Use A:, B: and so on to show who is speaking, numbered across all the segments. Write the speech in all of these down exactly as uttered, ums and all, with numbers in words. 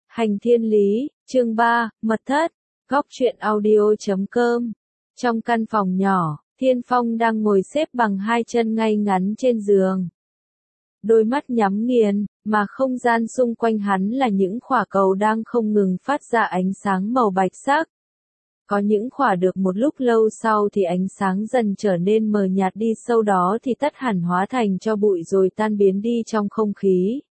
A: Hành thiên lý, chương ba, mật thất, góc truyện audio chấm com. Trong căn phòng nhỏ, Thiên Phong đang ngồi xếp bằng hai chân ngay ngắn trên giường. Đôi mắt nhắm nghiền, mà không gian xung quanh hắn là những khỏa cầu đang không ngừng phát ra ánh sáng màu bạch sắc. Có những khỏa được một lúc lâu sau thì ánh sáng dần trở nên mờ nhạt đi, sau đó thì tắt hẳn hóa thành tro bụi rồi tan biến đi trong không khí.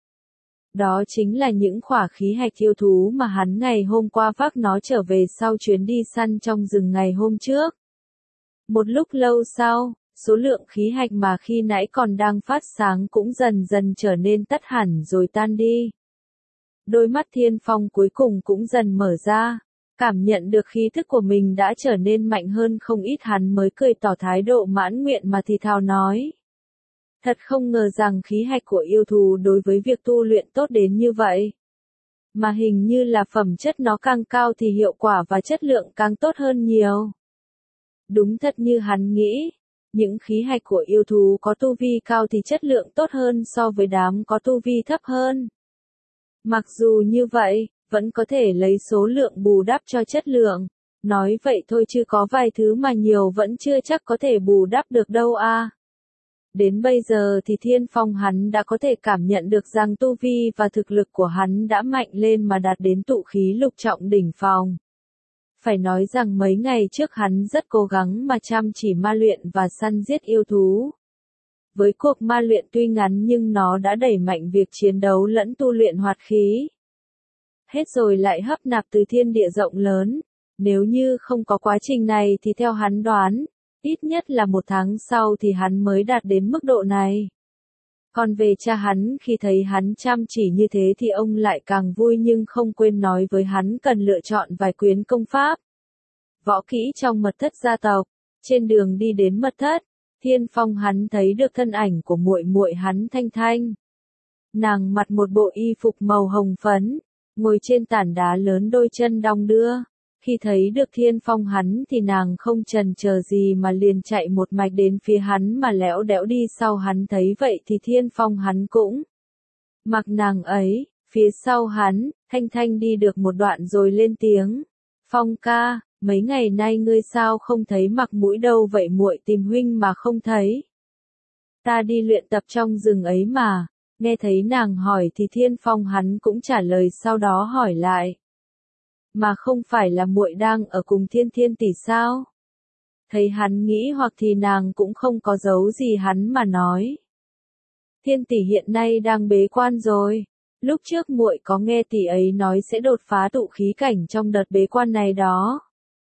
A: Đó chính là những khỏa khí hạch yêu thú mà hắn ngày hôm qua vác nó trở về sau chuyến đi săn trong rừng ngày hôm trước. Một lúc lâu sau, số lượng khí hạch mà khi nãy còn đang phát sáng cũng dần dần trở nên tắt hẳn rồi tan đi. Đôi mắt Thiên Phong cuối cùng cũng dần mở ra, cảm nhận được khí thức của mình đã trở nên mạnh hơn không ít, hắn mới cười tỏ thái độ mãn nguyện mà thì thào nói. Thật không ngờ rằng khí hạch của yêu thú đối với việc tu luyện tốt đến như vậy. Mà hình như là phẩm chất nó càng cao thì hiệu quả và chất lượng càng tốt hơn nhiều. Đúng thật như hắn nghĩ, những khí hạch của yêu thú có tu vi cao thì chất lượng tốt hơn so với đám có tu vi thấp hơn. Mặc dù như vậy, vẫn có thể lấy số lượng bù đắp cho chất lượng. Nói vậy thôi chứ có vài thứ mà nhiều vẫn chưa chắc có thể bù đắp được đâu a. À. Đến bây giờ thì Thiên Phong hắn đã có thể cảm nhận được rằng tu vi và thực lực của hắn đã mạnh lên mà đạt đến tụ khí lục trọng đỉnh phong. Phải nói rằng mấy ngày trước hắn rất cố gắng mà chăm chỉ ma luyện và săn giết yêu thú. Với cuộc ma luyện tuy ngắn nhưng nó đã đẩy mạnh việc chiến đấu lẫn tu luyện hoạt khí. Hết rồi lại hấp nạp từ thiên địa rộng lớn. Nếu như không có quá trình này thì theo hắn đoán, ít nhất là một tháng sau thì hắn mới đạt đến mức độ này. Còn về cha hắn, khi thấy hắn chăm chỉ như thế thì ông lại càng vui, nhưng không quên nói với hắn cần lựa chọn vài quyển công pháp, võ kỹ trong mật thất gia tộc. Trên đường đi đến mật thất, Thiên Phong hắn thấy được thân ảnh của muội muội hắn Thanh Thanh. Nàng mặc một bộ y phục màu hồng phấn, ngồi trên tảng đá lớn đôi chân đong đưa. Khi thấy được Thiên Phong hắn thì nàng không chần chờ gì mà liền chạy một mạch đến phía hắn mà lẽo đẽo đi sau hắn. Thấy vậy thì Thiên Phong hắn cũng mặc nàng ấy. Phía sau hắn, Thanh Thanh đi được một đoạn rồi lên tiếng. Phong ca, mấy ngày nay ngươi sao không thấy mặt mũi đâu vậy, muội tìm huynh mà không thấy. Ta đi luyện tập trong rừng ấy mà. Nghe thấy nàng hỏi thì Thiên Phong hắn cũng trả lời, sau đó hỏi lại. Mà không phải là muội đang ở cùng Thiên Thiên tỷ sao? Thấy hắn nghĩ hoặc thì nàng cũng không có giấu gì hắn mà nói. Thiên tỷ hiện nay đang bế quan rồi. Lúc trước muội có nghe tỷ ấy nói sẽ đột phá tụ khí cảnh trong đợt bế quan này đó.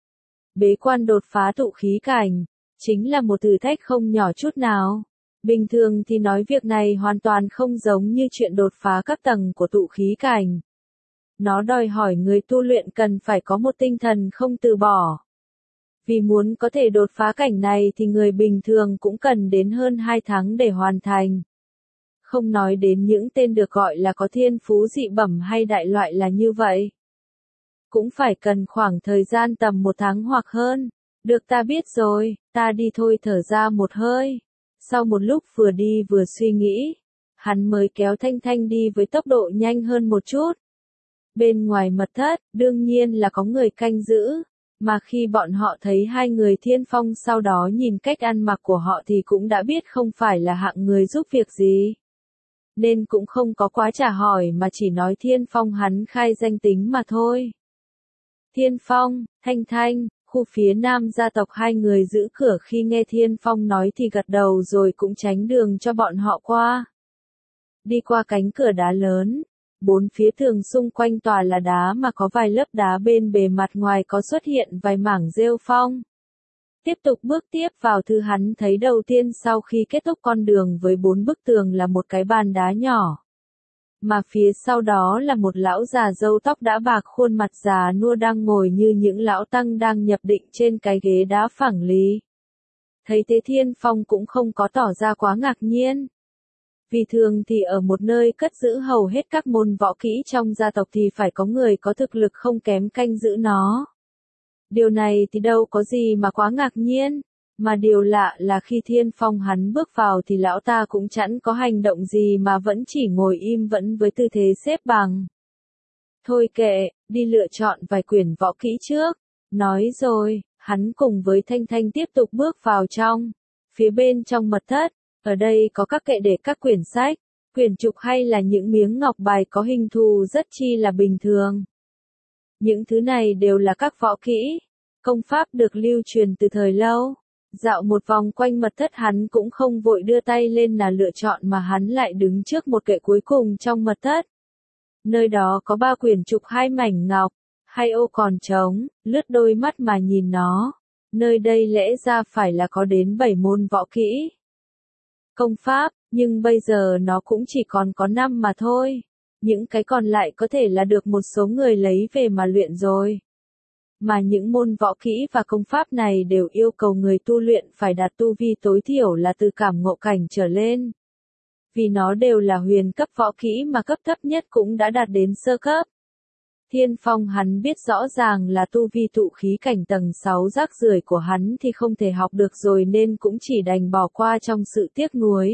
A: Bế quan đột phá tụ khí cảnh, chính là một thử thách không nhỏ chút nào. Bình thường thì nói việc này hoàn toàn không giống như chuyện đột phá các tầng của tụ khí cảnh. Nó đòi hỏi người tu luyện cần phải có một tinh thần không từ bỏ. Vì muốn có thể đột phá cảnh này thì người bình thường cũng cần đến hơn hai tháng để hoàn thành. Không nói đến những tên được gọi là có thiên phú dị bẩm hay đại loại là như vậy. Cũng phải cần khoảng thời gian tầm một tháng hoặc hơn. Được, ta biết rồi, ta đi thôi. Thở ra một hơi. Sau một lúc vừa đi vừa suy nghĩ, hắn mới kéo Thanh Thanh đi với tốc độ nhanh hơn một chút. Bên ngoài mật thất, đương nhiên là có người canh giữ, mà khi bọn họ thấy hai người Thiên Phong, sau đó nhìn cách ăn mặc của họ thì cũng đã biết không phải là hạng người giúp việc gì. Nên cũng không có quá trả hỏi mà chỉ nói Thiên Phong hắn khai danh tính mà thôi. Thiên Phong, Thanh Thanh, khu phía nam gia tộc, hai người giữ cửa khi nghe Thiên Phong nói thì gật đầu rồi cũng tránh đường cho bọn họ qua. Đi qua cánh cửa đá lớn. Bốn phía tường xung quanh tòa là đá mà có vài lớp đá bên bề mặt ngoài có xuất hiện vài mảng rêu phong. Tiếp tục bước tiếp vào, thứ hắn thấy đầu tiên sau khi kết thúc con đường với bốn bức tường là một cái bàn đá nhỏ. Mà phía sau đó là một lão già râu tóc đã bạc, khuôn mặt già nua đang ngồi như những lão tăng đang nhập định trên cái ghế đá phẳng lì. Thấy thế Thiên Phong cũng không có tỏ ra quá ngạc nhiên. Vì thường thì ở một nơi cất giữ hầu hết các môn võ kỹ trong gia tộc thì phải có người có thực lực không kém canh giữ nó. Điều này thì đâu có gì mà quá ngạc nhiên, mà điều lạ là khi Thiên Phong hắn bước vào thì lão ta cũng chẳng có hành động gì mà vẫn chỉ ngồi im vẫn với tư thế xếp bằng. Thôi kệ, đi lựa chọn vài quyển võ kỹ trước. Nói rồi, hắn cùng với Thanh Thanh tiếp tục bước vào trong. Phía bên trong mật thất, ở đây có các kệ để các quyển sách, quyển trục hay là những miếng ngọc bài có hình thù rất chi là bình thường. Những thứ này đều là các võ kỹ, công pháp được lưu truyền từ thời lâu. Dạo một vòng quanh mật thất hắn cũng không vội đưa tay lên là lựa chọn mà hắn lại đứng trước một kệ cuối cùng trong mật thất. Nơi đó có ba quyển trục hai mảnh ngọc, hai ô còn trống, lướt đôi mắt mà nhìn nó. Nơi đây lẽ ra phải là có đến bảy môn võ kỹ. Công pháp, nhưng bây giờ nó cũng chỉ còn có năm mà thôi. Những cái còn lại có thể là được một số người lấy về mà luyện rồi. Mà những môn võ kỹ và công pháp này đều yêu cầu người tu luyện phải đạt tu vi tối thiểu là từ cảm ngộ cảnh trở lên. Vì nó đều là huyền cấp võ kỹ mà cấp thấp nhất cũng đã đạt đến sơ cấp. Thiên Phong hắn biết rõ ràng là tu vi tụ khí cảnh tầng sáu rác rưởi của hắn thì không thể học được rồi nên cũng chỉ đành bỏ qua trong sự tiếc nuối.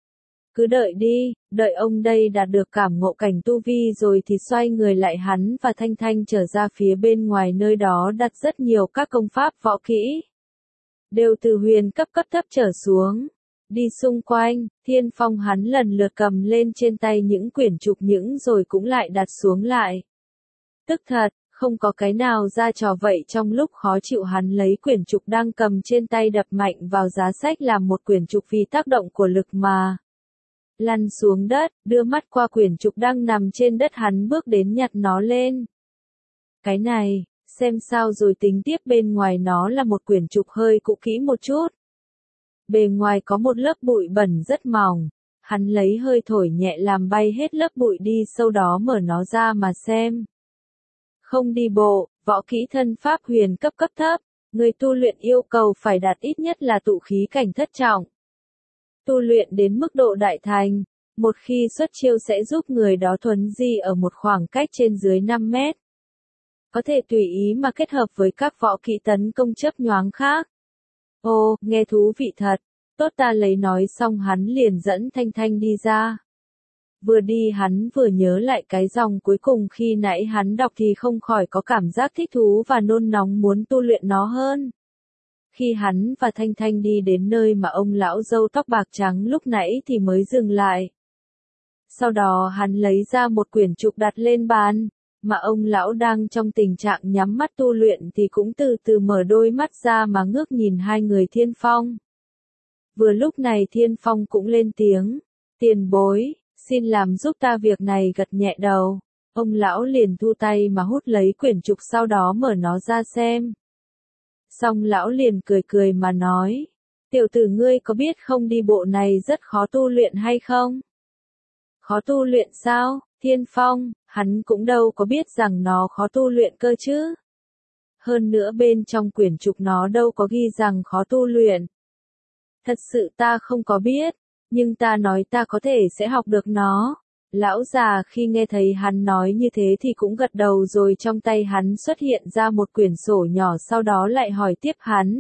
A: Cứ đợi đi, đợi ông đây đạt được cảm ngộ cảnh tu vi rồi thì xoay người lại hắn và Thanh Thanh trở ra phía bên ngoài nơi đó đặt rất nhiều các công pháp võ kỹ. Đều từ huyền cấp cấp thấp trở xuống. Đi xung quanh, Thiên Phong hắn lần lượt cầm lên trên tay những quyển trục những rồi cũng lại đặt xuống lại. Tức thật, không có cái nào ra trò vậy trong lúc khó chịu hắn lấy quyển trục đang cầm trên tay đập mạnh vào giá sách làm một quyển trục vì tác động của lực mà. Lăn xuống đất, đưa mắt qua quyển trục đang nằm trên đất hắn bước đến nhặt nó lên. Cái này, xem sao rồi tính tiếp bên ngoài nó là một quyển trục hơi cũ kỹ một chút. Bề ngoài có một lớp bụi bẩn rất mỏng. Hắn lấy hơi thổi nhẹ làm bay hết lớp bụi đi sau đó mở nó ra mà xem. Không đi bộ, võ kỹ thân pháp huyền cấp cấp thấp, người tu luyện yêu cầu phải đạt ít nhất là tụ khí cảnh thất trọng. Tu luyện đến mức độ đại thành, một khi xuất chiêu sẽ giúp người đó thuấn di ở một khoảng cách trên dưới năm mét. Có thể tùy ý mà kết hợp với các võ kỹ tấn công chớp nhoáng khác. Ồ, nghe thú vị thật, tốt ta lấy nói xong hắn liền dẫn Thanh Thanh đi ra. Vừa đi hắn vừa nhớ lại cái dòng cuối cùng khi nãy hắn đọc thì không khỏi có cảm giác thích thú và nôn nóng muốn tu luyện nó hơn. Khi hắn và Thanh Thanh đi đến nơi mà ông lão râu tóc bạc trắng lúc nãy thì mới dừng lại. Sau đó hắn lấy ra một quyển trục đặt lên bàn, mà ông lão đang trong tình trạng nhắm mắt tu luyện thì cũng từ từ mở đôi mắt ra mà ngước nhìn hai người Thiên Phong. Vừa lúc này Thiên Phong cũng lên tiếng, tiền bối, xin làm giúp ta việc này gật nhẹ đầu. Ông lão liền thu tay mà hút lấy quyển trục sau đó mở nó ra xem. Xong lão liền cười cười mà nói, tiểu tử ngươi có biết không đi bộ này rất khó tu luyện hay không? Khó tu luyện sao? Thiên Phong, hắn cũng đâu có biết rằng nó khó tu luyện cơ chứ. Hơn nữa bên trong quyển trục nó đâu có ghi rằng khó tu luyện. Thật sự ta không có biết, nhưng ta nói ta có thể sẽ học được nó. Lão già khi nghe thấy hắn nói như thế thì cũng gật đầu rồi trong tay hắn xuất hiện ra một quyển sổ nhỏ sau đó lại hỏi tiếp hắn.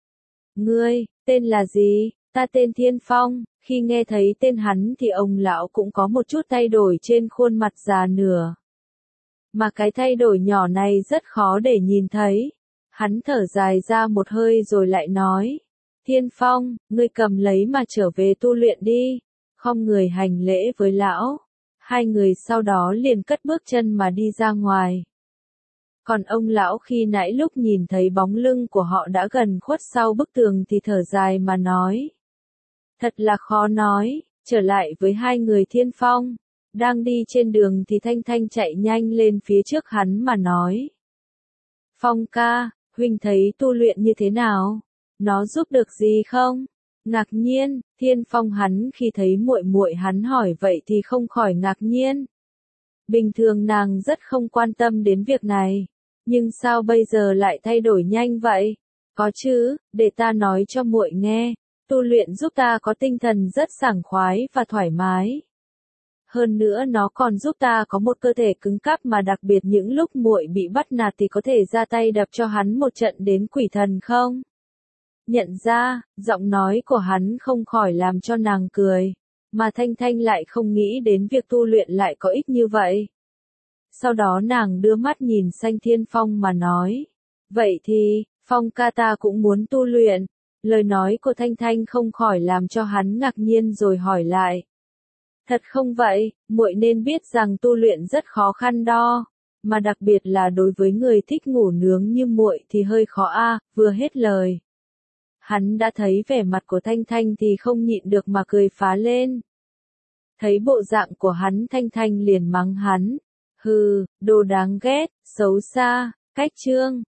A: Ngươi, tên là gì? Ta tên Thiên Phong. Khi nghe thấy tên hắn thì ông lão cũng có một chút thay đổi trên khuôn mặt già nửa. Mà cái thay đổi nhỏ này rất khó để nhìn thấy. Hắn thở dài ra một hơi rồi lại nói. Thiên Phong, ngươi cầm lấy mà trở về tu luyện đi. Không người hành lễ với lão. Hai người sau đó liền cất bước chân mà đi ra ngoài. Còn ông lão khi nãy lúc nhìn thấy bóng lưng của họ đã gần khuất sau bức tường thì thở dài mà nói. Thật là khó nói, trở lại với hai người Thiên Phong. Đang đi trên đường thì Thanh Thanh chạy nhanh lên phía trước hắn mà nói. Phong ca, huynh thấy tu luyện như thế nào? Nó giúp được gì không? Ngạc nhiên, Thiên Phong hắn khi thấy muội muội hắn hỏi vậy thì không khỏi ngạc nhiên. Bình thường nàng rất không quan tâm đến việc này, nhưng sao bây giờ lại thay đổi nhanh vậy? Có chứ, để ta nói cho muội nghe, tu luyện giúp ta có tinh thần rất sảng khoái và thoải mái. Hơn nữa nó còn giúp ta có một cơ thể cứng cáp mà đặc biệt những lúc muội bị bắt nạt thì có thể ra tay đập cho hắn một trận đến quỷ thần không? Nhận ra, giọng nói của hắn không khỏi làm cho nàng cười, mà Thanh Thanh lại không nghĩ đến việc tu luyện lại có ích như vậy. Sau đó nàng đưa mắt nhìn sang Thiên Phong mà nói. Vậy thì, Phong ca ta cũng muốn tu luyện. Lời nói của Thanh Thanh không khỏi làm cho hắn ngạc nhiên rồi hỏi lại. Thật không vậy, muội nên biết rằng tu luyện rất khó khăn đó, mà đặc biệt là đối với người thích ngủ nướng như muội thì hơi khó a. Vừa hết lời, hắn đã thấy vẻ mặt của Thanh Thanh thì không nhịn được mà cười phá lên. Thấy bộ dạng của hắn, Thanh Thanh liền mắng hắn. Hừ, đồ đáng ghét, xấu xa, cách chương.